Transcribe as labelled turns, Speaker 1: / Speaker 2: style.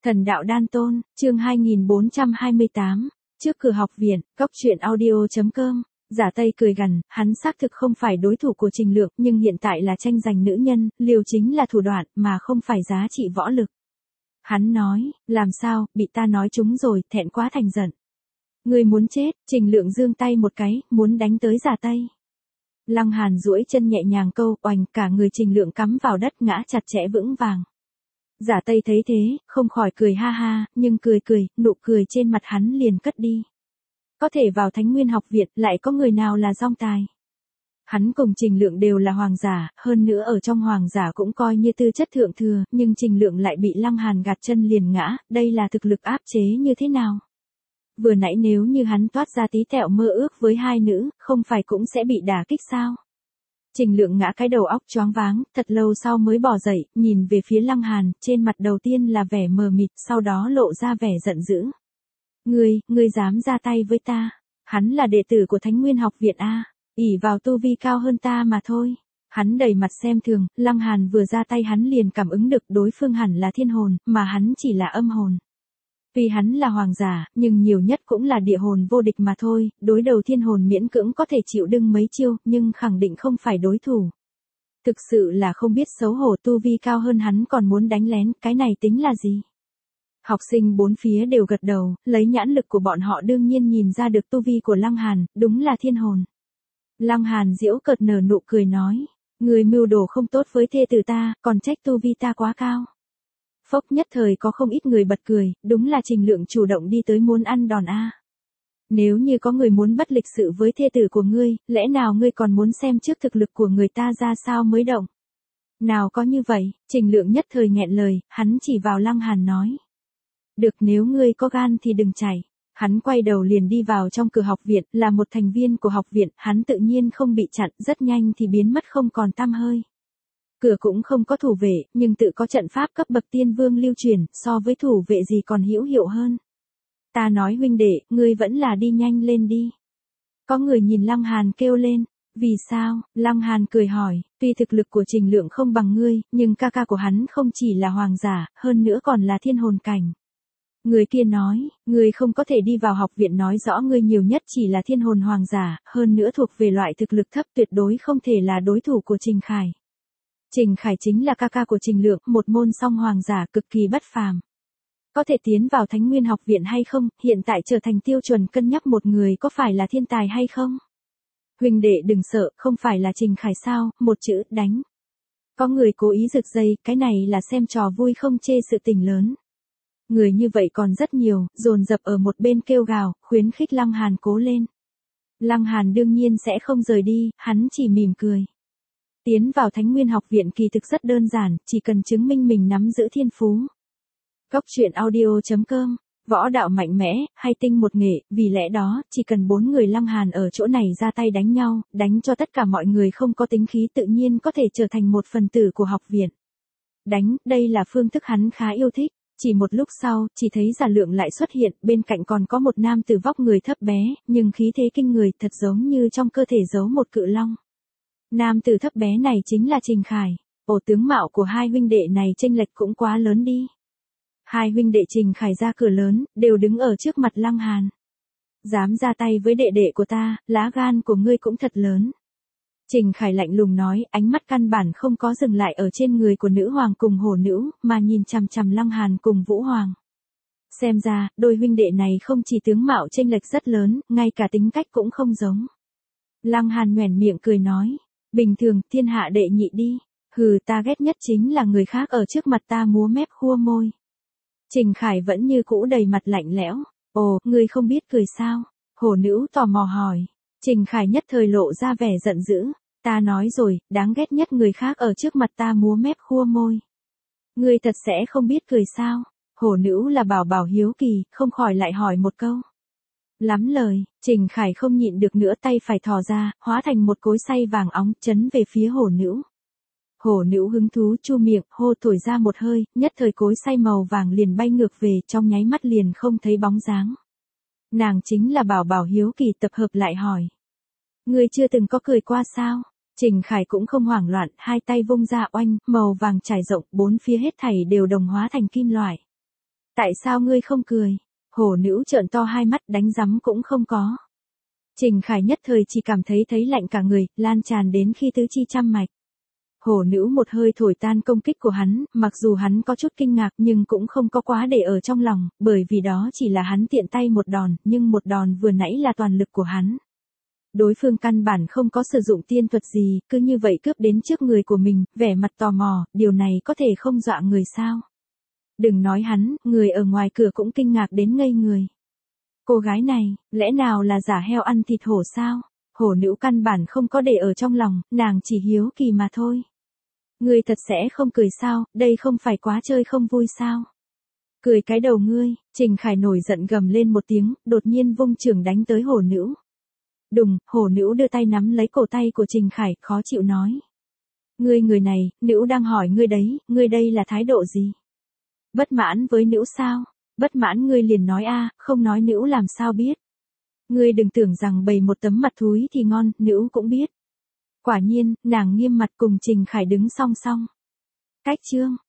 Speaker 1: Thần đạo đan tôn, chương 2428, trước cửa học viện, góc truyện audio.com, Giả Tây cười gằn, hắn xác thực không phải đối thủ của Trình Lượng, nhưng hiện tại là tranh giành nữ nhân, liều chính là thủ đoạn, mà không phải giá trị võ lực. Hắn nói, làm sao, bị ta nói trúng rồi, thẹn quá thành giận. Ngươi muốn chết, Trình Lượng giương tay một cái, muốn đánh tới Giả Tây. Lăng Hàn duỗi chân nhẹ nhàng câu, oành, cả người Trình Lượng cắm vào đất ngã chặt chẽ vững vàng. Giả Tây thấy thế, không khỏi cười ha ha, nhưng cười, nụ cười trên mặt hắn liền cất đi. Có thể vào Thánh Nguyên học viện, lại có người nào là dong tài. Hắn cùng Trình Lượng đều là hoàng giả, hơn nữa ở trong hoàng giả cũng coi như tư chất thượng thừa, nhưng Trình Lượng lại bị Lăng Hàn gạt chân liền ngã, đây là thực lực áp chế như thế nào? Vừa nãy nếu như hắn toát ra tí tẹo mơ ước với hai nữ, không phải cũng sẽ bị đả kích sao? Trình Lượng ngã cái đầu óc choáng váng, thật lâu sau mới bò dậy, nhìn về phía Lăng Hàn, trên mặt đầu tiên là vẻ mờ mịt, sau đó lộ ra vẻ giận dữ. Ngươi dám ra tay với ta? Hắn là đệ tử của Thánh Nguyên học viện A, ỷ vào tu vi cao hơn ta mà thôi. Hắn đầy mặt xem thường, Lăng Hàn vừa ra tay hắn liền cảm ứng được đối phương hẳn là thiên hồn, mà hắn chỉ là âm hồn. Vì hắn là hoàng giả, nhưng nhiều nhất cũng là địa hồn vô địch mà thôi, đối đầu thiên hồn miễn cưỡng có thể chịu đựng mấy chiêu, nhưng khẳng định không phải đối thủ. Thực sự là không biết xấu hổ, tu vi cao hơn hắn còn muốn đánh lén, cái này tính là gì? Học sinh bốn phía đều gật đầu, lấy nhãn lực của bọn họ đương nhiên nhìn ra được tu vi của Lăng Hàn, đúng là thiên hồn. Lăng Hàn giễu cợt nở nụ cười nói, người mưu đồ không tốt với thê tử ta, còn trách tu vi ta quá cao. Phốc, nhất thời có không ít người bật cười, đúng là Trình Lượng chủ động đi tới muốn ăn đòn a. Nếu như có người muốn bất lịch sự với thê tử của ngươi, lẽ nào ngươi còn muốn xem trước thực lực của người ta ra sao mới động? Nào có như vậy, Trình Lượng nhất thời nghẹn lời, hắn chỉ vào Lăng Hàn nói. Được, nếu ngươi có gan thì đừng chạy. Hắn quay đầu liền đi vào trong cửa học viện, là một thành viên của học viện, hắn tự nhiên không bị chặn, rất nhanh thì biến mất không còn tăm hơi. Cửa cũng không có thủ vệ, nhưng tự có trận pháp cấp bậc tiên vương lưu truyền, so với thủ vệ gì còn hữu hiệu hơn. Ta nói huynh đệ, ngươi vẫn là đi nhanh lên đi. Có người nhìn Lăng Hàn kêu lên. Vì sao? Lăng Hàn cười hỏi, tuy thực lực của Trình Lượng không bằng ngươi, nhưng ca ca của hắn không chỉ là hoàng giả, hơn nữa còn là thiên hồn cảnh. Người kia nói, ngươi không có thể đi vào học viện, nói rõ ngươi nhiều nhất chỉ là thiên hồn hoàng giả, hơn nữa thuộc về loại thực lực thấp, tuyệt đối không thể là đối thủ của Trình Khải. Trình Khải chính là ca ca của Trình Lượng, một môn song hoàng giả cực kỳ bất phàm. Có thể tiến vào Thánh Nguyên học viện hay không, hiện tại trở thành tiêu chuẩn cân nhắc một người có phải là thiên tài hay không. Huynh đệ đừng sợ, không phải là Trình Khải sao, một chữ, đánh. Có người cố ý giật dây, cái này là xem trò vui không chê sự tình lớn. Người như vậy còn rất nhiều, dồn dập ở một bên kêu gào, khuyến khích Lăng Hàn cố lên. Lăng Hàn đương nhiên sẽ không rời đi, hắn chỉ mỉm cười. Tiến vào Thánh Nguyên học viện kỳ thực rất đơn giản, chỉ cần chứng minh mình nắm giữ thiên phú. Góc truyện audio.com, võ đạo mạnh mẽ, hay tinh một nghệ, vì lẽ đó, chỉ cần 4 người Lăng Hàn ở chỗ này ra tay đánh nhau, đánh cho tất cả mọi người không có tính khí tự nhiên có thể trở thành một phần tử của học viện. Đánh, đây là phương thức hắn khá yêu thích. Chỉ một lúc sau, chỉ thấy Giả Lượng lại xuất hiện, bên cạnh còn có một nam tử vóc người thấp bé, nhưng khí thế kinh người, thật giống như trong cơ thể giấu một cự long. Nam tử thấp bé này chính là Trình Khải. Ồ, tướng mạo của hai huynh đệ này chênh lệch cũng quá lớn đi. Hai huynh đệ Trình Khải ra cửa lớn, đều đứng ở trước mặt Lăng Hàn. Dám ra tay với đệ đệ của ta, lá gan của ngươi cũng thật lớn. Trình Khải lạnh lùng nói, ánh mắt căn bản không có dừng lại ở trên người của nữ hoàng cùng hổ nữ, mà nhìn chằm chằm Lăng Hàn cùng Vũ Hoàng. Xem ra, đôi huynh đệ này không chỉ tướng mạo chênh lệch rất lớn, ngay cả tính cách cũng không giống. Lăng Hàn nhoẻn miệng cười nói, bình thường, thiên hạ đệ nhị đi. Hừ, ta ghét nhất chính là người khác ở trước mặt ta múa mép khua môi. Trình Khải vẫn như cũ đầy mặt lạnh lẽo. Ồ, ngươi không biết cười sao? Hổ nữ tò mò hỏi. Trình Khải nhất thời lộ ra vẻ giận dữ. Ta nói rồi, đáng ghét nhất người khác ở trước mặt ta múa mép khua môi. Ngươi thật sẽ không biết cười sao? Hổ nữ là bảo bảo hiếu kỳ, không khỏi lại hỏi một câu. Lắm lời, Trình Khải không nhịn được nữa, tay phải thò ra, hóa thành một cối xay vàng óng, chấn về phía hổ nữ. Hổ nữ hứng thú chu miệng, hô thổi ra một hơi, nhất thời cối xay màu vàng liền bay ngược về, trong nháy mắt liền không thấy bóng dáng. Nàng chính là bảo bảo hiếu kỳ tập hợp lại hỏi. Ngươi chưa từng có cười qua sao? Trình Khải cũng không hoảng loạn, hai tay vung ra oanh, màu vàng trải rộng, bốn phía hết thảy đều đồng hóa thành kim loại. Tại sao ngươi không cười? Hổ nữ trợn to hai mắt đánh rắm cũng không có. Trình Khải nhất thời chỉ cảm thấy lạnh cả người, lan tràn đến khi tứ chi trăm mạch. Hổ nữ một hơi thổi tan công kích của hắn, mặc dù hắn có chút kinh ngạc nhưng cũng không có quá để ở trong lòng, bởi vì đó chỉ là hắn tiện tay một đòn, nhưng một đòn vừa nãy là toàn lực của hắn. Đối phương căn bản không có sử dụng tiên thuật gì, cứ như vậy cướp đến trước người của mình, vẻ mặt tò mò, điều này có thể không dọa người sao? Đừng nói hắn, người ở ngoài cửa cũng kinh ngạc đến ngây người. Cô gái này, lẽ nào là giả heo ăn thịt hổ sao? Hổ nữ căn bản không có để ở trong lòng, nàng chỉ hiếu kỳ mà thôi. Ngươi thật sẽ không cười sao, đây không phải quá chơi không vui sao? Cười cái đầu ngươi, Trình Khải nổi giận gầm lên một tiếng, đột nhiên vung chưởng đánh tới hổ nữ. Đùng, hổ nữ đưa tay nắm lấy cổ tay của Trình Khải, khó chịu nói. Ngươi người này, nữ đang hỏi ngươi đấy, ngươi đây là thái độ gì? Bất mãn với nữ sao? Bất mãn ngươi liền nói a, không nói nữ làm sao biết? Ngươi đừng tưởng rằng bày một tấm mặt thúi thì ngon, nữ cũng biết. Quả nhiên, nàng nghiêm mặt cùng Trình Khải đứng song song. Cách chương,